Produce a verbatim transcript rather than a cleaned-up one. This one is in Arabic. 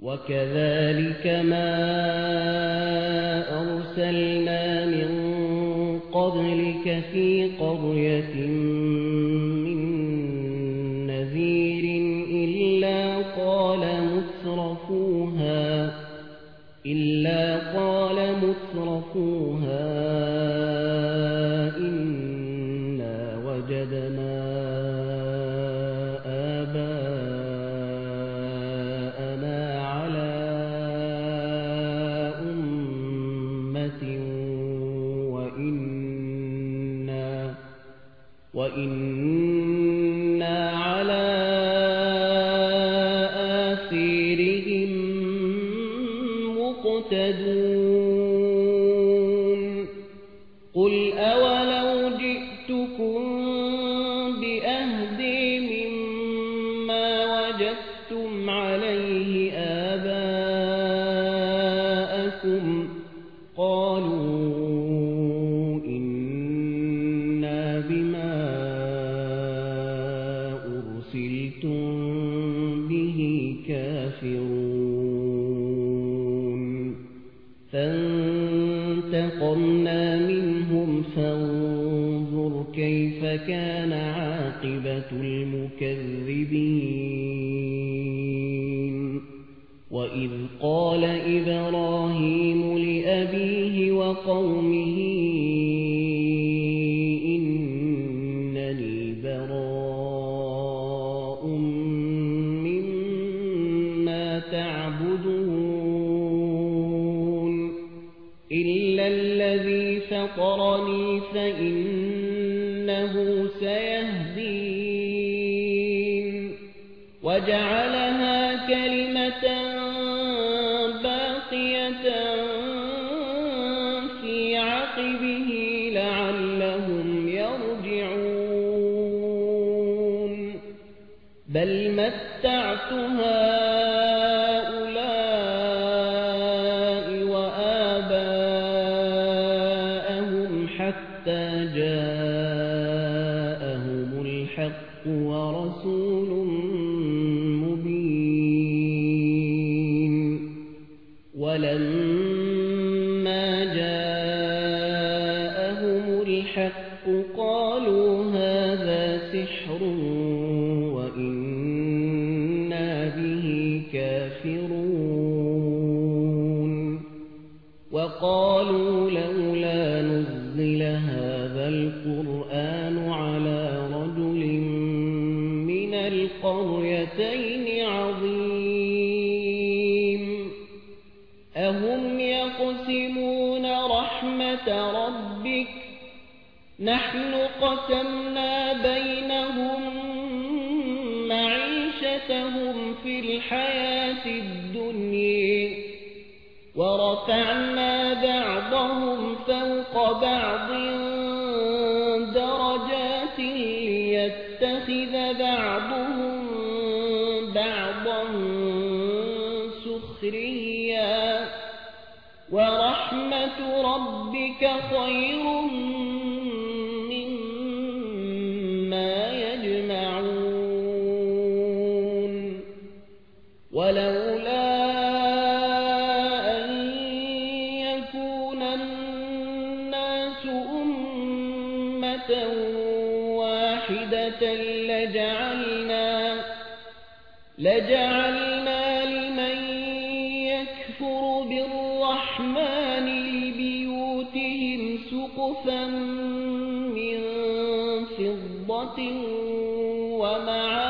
وكذلك ما أرسلنا من قبلك في قرية من نذير إلا قال مترفوها إلا قال مترفوها إنا وجدنا آباءنا على أمة وإنا وإنا على آثارهم مقتدون قل أولو جئتكم بأهدى مما وجدتم عليه آباءكم قالوا إنا بما أرسلتم به كافرون فانتقمنا منهم فانظر كيف كان عاقبة المكذبين وإذ قال إبراهيم لأبيه وقومه إنني براء مما تعبدون إلا الذي فطرني فإنه سيهدين وجعلها كلمة باقية في عقبه لعلهم يرجعون بل متعت هؤلاء وآباءهم حتى جاءهم الحق ورسول مبين ولما جاءهم الحق قالوا هذا سحر وإنا به كافرون وقالوا لولا نزل هذا القرآن على رجل من القريتين عظيم أهم يقسمون رحمة ربك نحن قسمنا بينهم معيشتهم في الحياة الدنيا ورفعنا بعضهم فوق بعض درجات ليتخذ بعضهم بعضا سخريا ورحمة ربك خير مما يجمعون ولولا أن يكون الناس أمة واحدة لجعلنا لجعلنا لمن يكفر بالرحمن لبيوتهم سقفا من فضة ومعارج